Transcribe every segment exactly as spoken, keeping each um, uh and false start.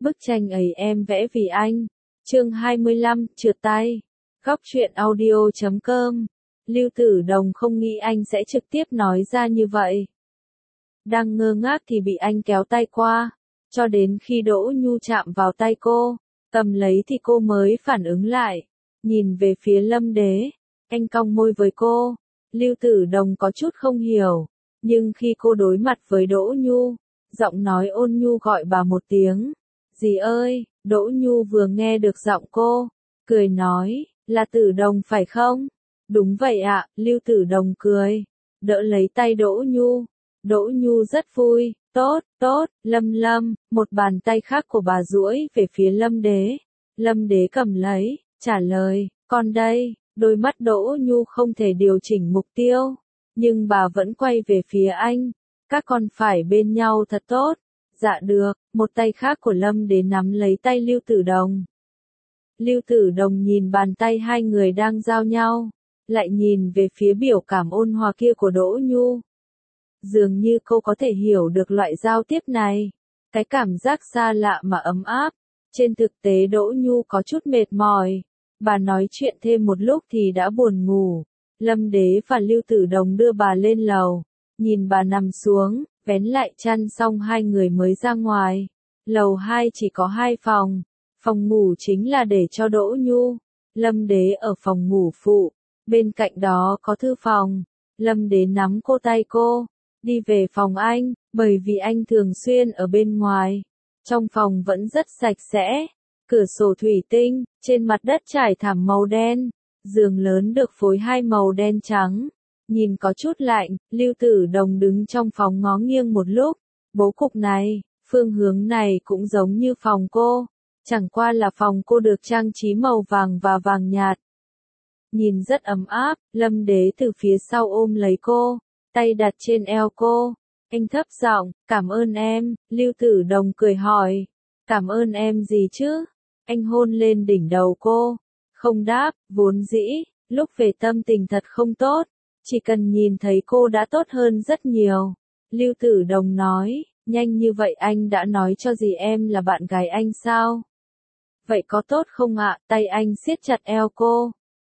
Bức tranh ấy em vẽ vì anh. Chương hai mươi lăm, trượt tay. Góc truyện audio chấm com. Lưu Tử Đồng không nghĩ anh sẽ trực tiếp nói ra như vậy. Đang ngơ ngác thì bị anh kéo tay qua, cho đến khi Đỗ Nhu chạm vào tay cô, cầm lấy thì cô mới phản ứng lại, nhìn về phía Lâm Đế, anh cong môi với cô. Lưu Tử Đồng có chút không hiểu, nhưng khi cô đối mặt với Đỗ Nhu, giọng nói ôn nhu gọi bà một tiếng, "Dì ơi." Đỗ Nhu vừa nghe được giọng cô, cười nói, "Là Tử Đồng phải không?" "Đúng vậy ạ." Lưu Tử Đồng cười, đỡ lấy tay Đỗ Nhu. Đỗ Nhu rất vui, "Tốt, tốt, Lâm Lâm." Một bàn tay khác của bà duỗi về phía Lâm Đế. Lâm Đế cầm lấy, trả lời, "Con đây." Đôi mắt Đỗ Nhu không thể điều chỉnh mục tiêu, nhưng bà vẫn quay về phía anh. "Các con phải bên nhau thật tốt." "Dạ được." Một tay khác của Lâm Đế nắm lấy tay Lưu Tử Đồng. Lưu Tử Đồng nhìn bàn tay hai người đang giao nhau, lại nhìn về phía biểu cảm ôn hòa kia của Đỗ Nhu. Dường như cô có thể hiểu được loại giao tiếp này, cái cảm giác xa lạ mà ấm áp. Trên thực tế Đỗ Nhu có chút mệt mỏi, bà nói chuyện thêm một lúc thì đã buồn ngủ. Lâm Đế và Lưu Tử Đồng đưa bà lên lầu, nhìn bà nằm xuống, vén lại chăn xong hai người mới ra ngoài. Lầu hai chỉ có hai phòng, phòng ngủ chính là để cho Đỗ Nhu. Lâm Đế ở phòng ngủ phụ, bên cạnh đó có thư phòng. Lâm Đế nắm cô tay cô, đi về phòng anh, bởi vì anh thường xuyên ở bên ngoài. Trong phòng vẫn rất sạch sẽ, cửa sổ thủy tinh, trên mặt đất trải thảm màu đen, giường lớn được phối hai màu đen trắng. Nhìn có chút lạnh, Lưu Tử Đồng đứng trong phòng ngó nghiêng một lúc. Bố cục này, phương hướng này cũng giống như phòng cô, chẳng qua là phòng cô được trang trí màu vàng và vàng nhạt. Nhìn rất ấm áp. Lâm Đế từ phía sau ôm lấy cô, tay đặt trên eo cô. Anh thấp giọng, "Cảm ơn em." Lưu Tử Đồng cười hỏi, "Cảm ơn em gì chứ?" Anh hôn lên đỉnh đầu cô, không đáp. Vốn dĩ, lúc về tâm tình thật không tốt, chỉ cần nhìn thấy cô đã tốt hơn rất nhiều. Lưu Tử Đồng nói, "Nhanh như vậy anh đã nói cho dì em là bạn gái anh sao? Vậy có tốt không ạ?" Tay anh siết chặt eo cô.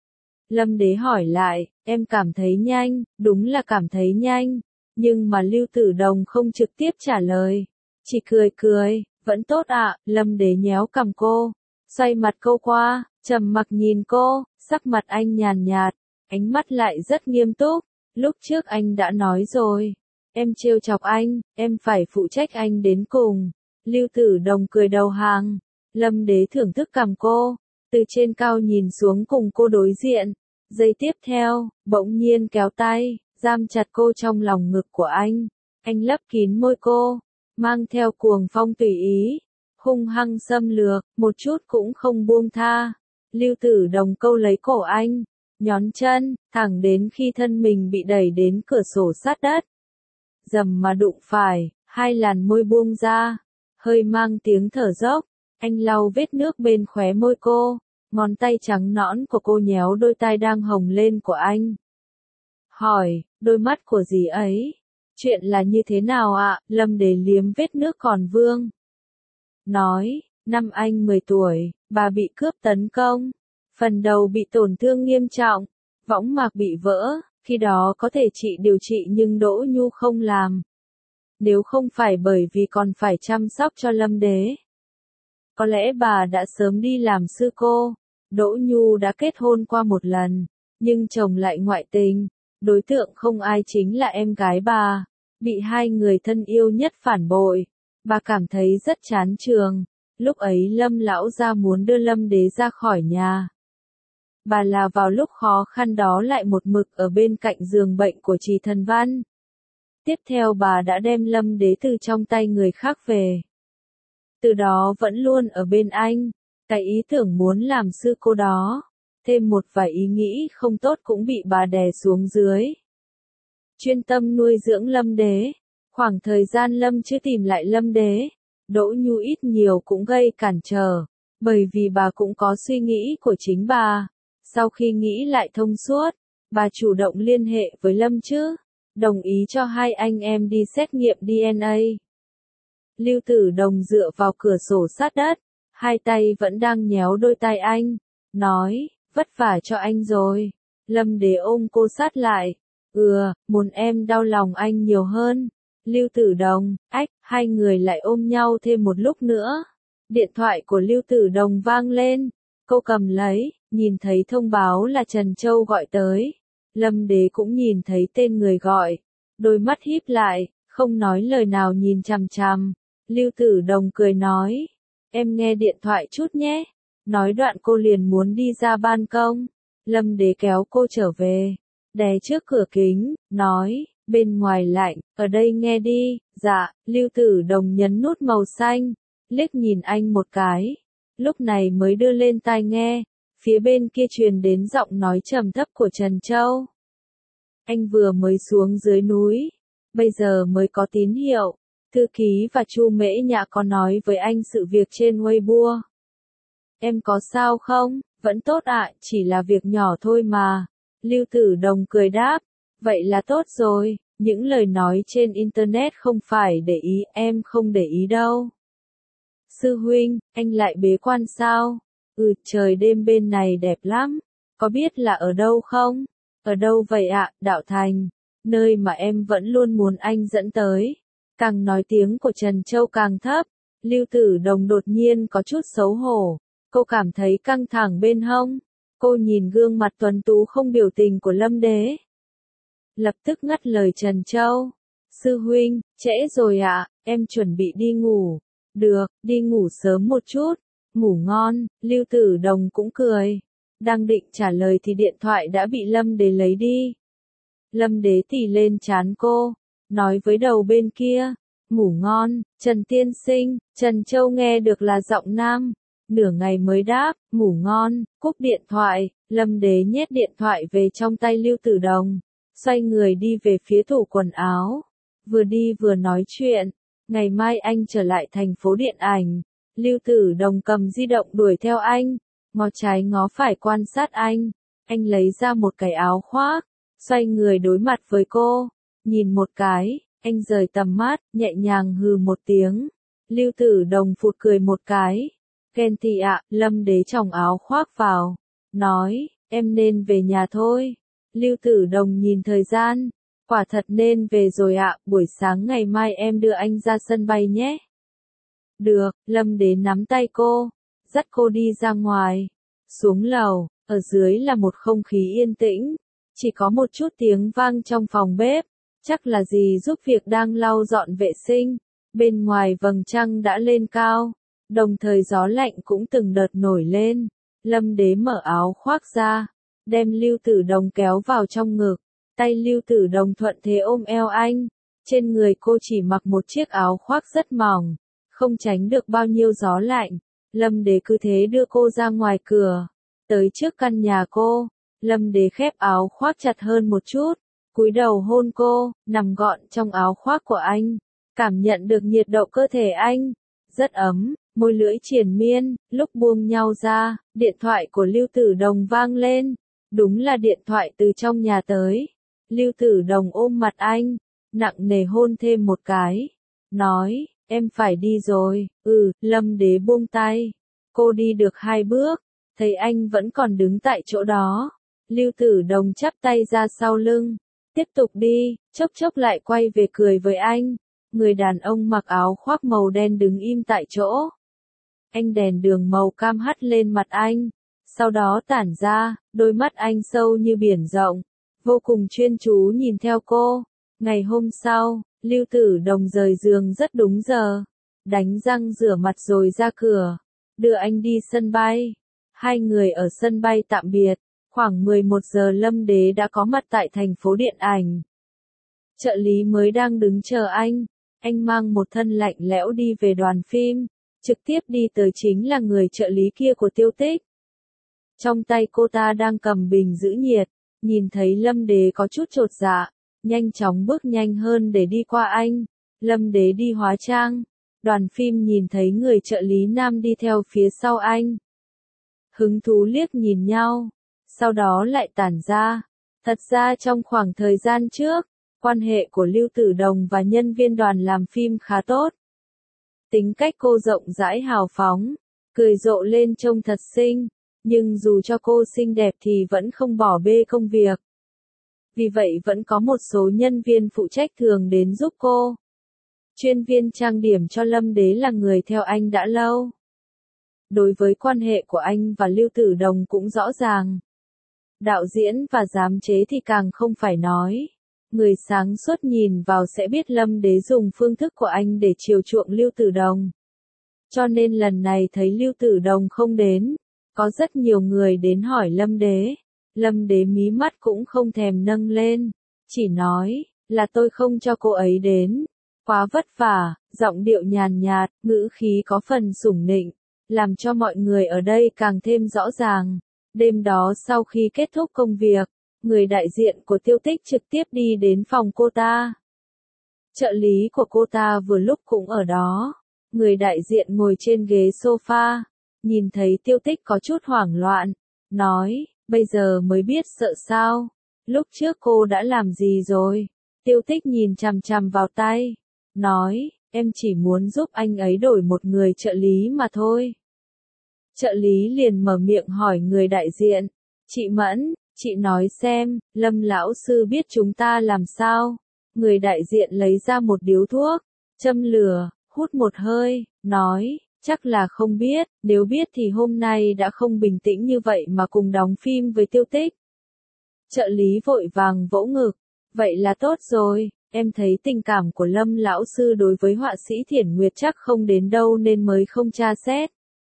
Lâm Đế hỏi lại, "Em cảm thấy nhanh?" "Đúng là cảm thấy nhanh." Nhưng mà Lưu Tử Đồng không trực tiếp trả lời, chỉ cười cười, "Vẫn tốt ạ." Lâm Đế nhéo cằm cô, xoay mặt cô qua, trầm mặc nhìn cô. Sắc mặt anh nhàn nhạt, ánh mắt lại rất nghiêm túc. "Lúc trước anh đã nói rồi, em trêu chọc anh, em phải phụ trách anh đến cùng." Lưu Tử Đồng cười đầu hàng. Lâm Đế thưởng thức cằm cô, từ trên cao nhìn xuống cùng cô đối diện. Giây tiếp theo, bỗng nhiên kéo tay, giam chặt cô trong lòng ngực của anh. Anh lấp kín môi cô, mang theo cuồng phong tùy ý, hung hăng xâm lược, một chút cũng không buông tha. Lưu Tử Đồng câu lấy cổ anh, nhón chân, thẳng đến khi thân mình bị đẩy đến cửa sổ sát đất. Dầm mà đụng phải, hai làn môi buông ra, hơi mang tiếng thở dốc. Anh lau vết nước bên khóe môi cô, ngón tay trắng nõn của cô nhéo đôi tai đang hồng lên của anh. Hỏi, "Đôi mắt của dì ấy, chuyện là như thế nào ạ?" Lâm Đế liếm vết nước còn vương. Nói, "Năm anh mười tuổi, bà bị cướp tấn công. Phần đầu bị tổn thương nghiêm trọng, võng mạc bị vỡ, khi đó có thể trị điều trị nhưng Đỗ Nhu không làm. Nếu không phải bởi vì còn phải chăm sóc cho Lâm Đế, có lẽ bà đã sớm đi làm sư cô." Đỗ Nhu đã kết hôn qua một lần, nhưng chồng lại ngoại tình. Đối tượng không ai chính là em gái bà, bị hai người thân yêu nhất phản bội. Bà cảm thấy rất chán trường. Lúc ấy Lâm lão gia muốn đưa Lâm Đế ra khỏi nhà. Bà là vào lúc khó khăn đó lại một mực ở bên cạnh giường bệnh của Trì Thần Văn. Tiếp theo bà đã đem Lâm Đế từ trong tay người khác về. Từ đó vẫn luôn ở bên anh. Cái ý tưởng muốn làm sư cô đó, thêm một vài ý nghĩ không tốt cũng bị bà đè xuống dưới. Chuyên tâm nuôi dưỡng Lâm Đế. Khoảng thời gian Lâm chưa tìm lại Lâm Đế, Đỗ Nhu ít nhiều cũng gây cản trở, bởi vì bà cũng có suy nghĩ của chính bà. Sau khi nghĩ lại thông suốt, bà chủ động liên hệ với Lâm chứ, đồng ý cho hai anh em đi xét nghiệm đê en a. Lưu Tử Đồng dựa vào cửa sổ sát đất, hai tay vẫn đang nhéo đôi tai anh, nói, vất vả cho anh rồi. Lâm Đế ôm cô sát lại, ừ, muốn em đau lòng anh nhiều hơn. Lưu Tử Đồng, ách, hai người lại ôm nhau thêm một lúc nữa. Điện thoại của Lưu Tử Đồng vang lên, cô cầm lấy, nhìn thấy thông báo là Trần Châu gọi tới. Lâm Đế cũng nhìn thấy tên người gọi, đôi mắt híp lại, không nói lời nào nhìn chằm chằm. Lưu Tử Đồng cười nói, em nghe điện thoại chút nhé. Nói đoạn cô liền muốn đi ra ban công. Lâm Đế kéo cô trở về, đè trước cửa kính, nói, bên ngoài lạnh, ở đây nghe đi. Dạ. Lưu Tử Đồng nhấn nút màu xanh, liếc nhìn anh một cái, lúc này mới đưa lên tai nghe. Phía bên kia truyền đến giọng nói trầm thấp của Trần Châu. Anh vừa mới xuống dưới núi, bây giờ mới có tín hiệu. Thư ký và Chu Mễ Nhã có nói với anh sự việc trên Weibo. Em có sao không? Vẫn tốt ạ, à, chỉ là việc nhỏ thôi mà. Lưu Tử Đồng cười đáp, vậy là tốt rồi, những lời nói trên Internet không phải để ý, em không để ý đâu. Sư huynh, anh lại bế quan sao? Ừ, trời đêm bên này đẹp lắm, có biết là ở đâu không? Ở đâu vậy ạ? À? Đạo Thành, nơi mà em vẫn luôn muốn anh dẫn tới. Càng nói tiếng của Trần Châu càng thấp, Lưu Tử Đồng đột nhiên có chút xấu hổ, cô cảm thấy căng thẳng bên hông. Cô nhìn gương mặt tuấn tú không biểu tình của Lâm Đế, lập tức ngắt lời Trần Châu. Sư huynh, trễ rồi ạ, à, em chuẩn bị đi ngủ. Được, đi ngủ sớm một chút, ngủ ngon. Lưu Tử Đồng cũng cười, đang định trả lời thì điện thoại đã bị Lâm Đế lấy đi. Lâm Đế tì lên trán cô, nói với đầu bên kia, ngủ ngon. Trần tiên sinh. Trần Châu nghe được là giọng nam, nửa ngày mới đáp, ngủ ngon. Cúp điện thoại, Lâm Đế nhét điện thoại về trong tay Lưu Tử Đồng, xoay người đi về phía tủ quần áo, vừa đi vừa nói chuyện. Ngày mai anh trở lại thành phố điện ảnh. Lưu Tử Đồng cầm di động đuổi theo anh, ngó trái ngó phải quan sát anh. Anh lấy ra một cái áo khoác, xoay người đối mặt với cô, nhìn một cái, anh rời tầm mắt, nhẹ nhàng hừ một tiếng. Lưu Tử Đồng phụt cười một cái. Ghen tị ạ. Lâm Đế chồng áo khoác vào, nói, em nên về nhà thôi. Lưu Tử Đồng nhìn thời gian, quả thật nên về rồi ạ, buổi sáng ngày mai em đưa anh ra sân bay nhé. Được. Lâm Đế nắm tay cô, dắt cô đi ra ngoài. Xuống lầu, ở dưới là một không khí yên tĩnh, chỉ có một chút tiếng vang trong phòng bếp, chắc là dì giúp việc đang lau dọn vệ sinh. Bên ngoài vầng trăng đã lên cao, đồng thời gió lạnh cũng từng đợt nổi lên. Lâm Đế mở áo khoác ra, đem Lưu Tử Đồng kéo vào trong ngực, tay Lưu Tử Đồng thuận thế ôm eo anh. Trên người cô chỉ mặc một chiếc áo khoác rất mỏng, không tránh được bao nhiêu gió lạnh. Lâm Đế cứ thế đưa cô ra ngoài cửa, tới trước căn nhà cô. Lâm Đế khép áo khoác chặt hơn một chút, cúi đầu hôn cô, nằm gọn trong áo khoác của anh, cảm nhận được nhiệt độ cơ thể anh, rất ấm, môi lưỡi triền miên. Lúc buông nhau ra, điện thoại của Lưu Tử Đồng vang lên, đúng là điện thoại từ trong nhà tới. Lưu Tử Đồng ôm mặt anh, nặng nề hôn thêm một cái, nói, em phải đi rồi. Ừ. Lâm Đế buông tay, cô đi được hai bước, thấy anh vẫn còn đứng tại chỗ đó. Lưu Tử Đồng chắp tay ra sau lưng, tiếp tục đi, chốc chốc lại quay về cười với anh. Người đàn ông mặc áo khoác màu đen đứng im tại chỗ. Anh đèn đường màu cam hắt lên mặt anh, sau đó tản ra, đôi mắt anh sâu như biển rộng, vô cùng chuyên chú nhìn theo cô. Ngày hôm sau, Lưu Tử Đồng rời giường rất đúng giờ, đánh răng rửa mặt rồi ra cửa, đưa anh đi sân bay. Hai người ở sân bay tạm biệt, khoảng mười một giờ Lâm Đế đã có mặt tại thành phố điện ảnh. Trợ lý mới đang đứng chờ anh, anh mang một thân lạnh lẽo đi về đoàn phim, trực tiếp đi tới chính là người trợ lý kia của Tiêu Tích. Trong tay cô ta đang cầm bình giữ nhiệt, nhìn thấy Lâm Đế có chút chột dạ, nhanh chóng bước nhanh hơn để đi qua anh. Lâm Đế đi hóa trang, đoàn phim nhìn thấy người trợ lý nam đi theo phía sau anh, hứng thú liếc nhìn nhau, sau đó lại tản ra. Thật ra trong khoảng thời gian trước, quan hệ của Lưu Tử Đồng và nhân viên đoàn làm phim khá tốt. Tính cách cô rộng rãi hào phóng, cười rộ lên trông thật xinh, nhưng dù cho cô xinh đẹp thì vẫn không bỏ bê công việc. Vì vậy vẫn có một số nhân viên phụ trách thường đến giúp cô. Chuyên viên trang điểm cho Lâm Đế là người theo anh đã lâu. Đối với quan hệ của anh và Lưu Tử Đồng cũng rõ ràng. Đạo diễn và giám chế thì càng không phải nói. Người sáng suốt nhìn vào sẽ biết Lâm Đế dùng phương thức của anh để chiều chuộng Lưu Tử Đồng. Cho nên lần này thấy Lưu Tử Đồng không đến, có rất nhiều người đến hỏi Lâm Đế. Lâm Đế mí mắt cũng không thèm nâng lên, chỉ nói là tôi không cho cô ấy đến. Quá vất vả, giọng điệu nhàn nhạt, ngữ khí có phần sủng nịnh, làm cho mọi người ở đây càng thêm rõ ràng. Đêm đó sau khi kết thúc công việc, người đại diện của Tiêu Tích trực tiếp đi đến phòng cô ta. Trợ lý của cô ta vừa lúc cũng ở đó. Người đại diện ngồi trên ghế sofa, nhìn thấy Tiêu Tích có chút hoảng loạn, nói, bây giờ mới biết sợ sao, lúc trước cô đã làm gì rồi. Tiêu Tích nhìn chằm chằm vào tay, nói, em chỉ muốn giúp anh ấy đổi một người trợ lý mà thôi. Trợ lý liền mở miệng hỏi người đại diện, chị Mẫn, chị nói xem, Lâm lão sư biết chúng ta làm sao. Người đại diện lấy ra một điếu thuốc, châm lửa, hút một hơi, nói, chắc là không biết, nếu biết thì hôm nay đã không bình tĩnh như vậy mà cùng đóng phim với Tiêu Tích. Trợ lý vội vàng vỗ ngực, vậy là tốt rồi, em thấy tình cảm của Lâm lão sư đối với họa sĩ Thiển Nguyệt chắc không đến đâu nên mới không tra xét.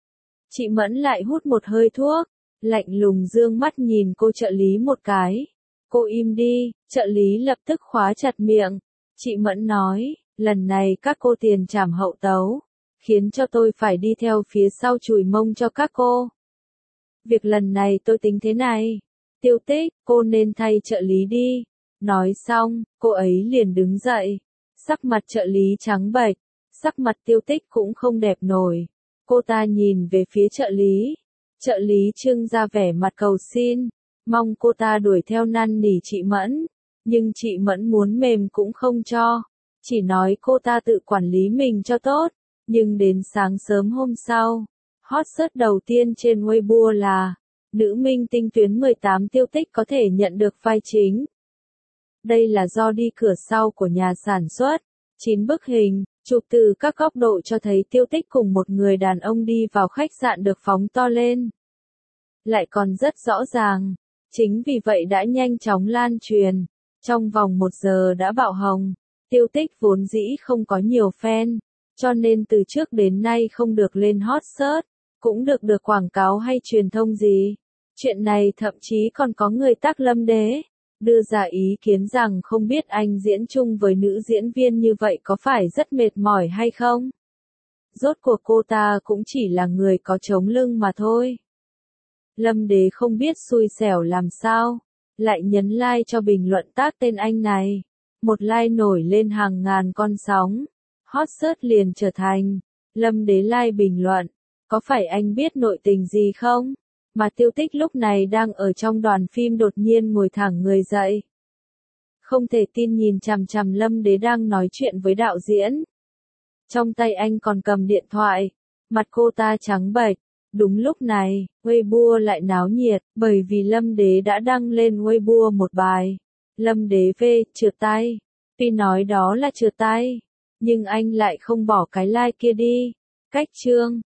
Chị Mẫn lại hút một hơi thuốc, lạnh lùng dương mắt nhìn cô trợ lý một cái. Cô im đi, trợ lý lập tức khóa chặt miệng. Chị Mẫn nói, lần này các cô tiền trảm hậu tấu, khiến cho tôi phải đi theo phía sau chùi mông cho các cô. Việc lần này tôi tính thế này. Tiêu Tích, cô nên thay trợ lý đi. Nói xong, cô ấy liền đứng dậy. Sắc mặt trợ lý trắng bệch, sắc mặt Tiêu Tích cũng không đẹp nổi. Cô ta nhìn về phía trợ lý. Trợ lý trưng ra vẻ mặt cầu xin, mong cô ta đuổi theo năn nỉ chị Mẫn. Nhưng chị Mẫn muốn mềm cũng không cho, chỉ nói cô ta tự quản lý mình cho tốt. Nhưng đến sáng sớm hôm sau, hot search đầu tiên trên Weibo là nữ minh tinh tuyến mười tám Tiêu Tích có thể nhận được vai chính. Đây là do đi cửa sau của nhà sản xuất. chín bức hình, chụp từ các góc độ cho thấy Tiêu Tích cùng một người đàn ông đi vào khách sạn được phóng to lên. Lại còn rất rõ ràng. Chính vì vậy đã nhanh chóng lan truyền. Trong vòng một giờ đã bạo hồng. Tiêu Tích vốn dĩ không có nhiều fan, cho nên từ trước đến nay không được lên hot search, cũng được được quảng cáo hay truyền thông gì. Chuyện này thậm chí còn có người tác Lâm Đế, đưa ra ý kiến rằng không biết anh diễn chung với nữ diễn viên như vậy có phải rất mệt mỏi hay không. Rốt cuộc cô ta cũng chỉ là người có chống lưng mà thôi. Lâm Đế không biết xui xẻo làm sao, lại nhấn like cho bình luận tác tên anh này. Một like nổi lên hàng ngàn con sóng. Hot search liền trở thành Lâm Đế like bình luận, có phải anh biết nội tình gì không? Mà Tiêu Tích lúc này đang ở trong đoàn phim đột nhiên ngồi thẳng người dậy. Không thể tin nhìn chằm chằm Lâm Đế đang nói chuyện với đạo diễn. Trong tay anh còn cầm điện thoại, mặt cô ta trắng bệch. Đúng lúc này, Weibo lại náo nhiệt, bởi vì Lâm Đế đã đăng lên Weibo một bài. Lâm Đế về, trượt tay. Tuy nói đó là trượt tay, nhưng anh lại không bỏ cái like kia đi. Cách chương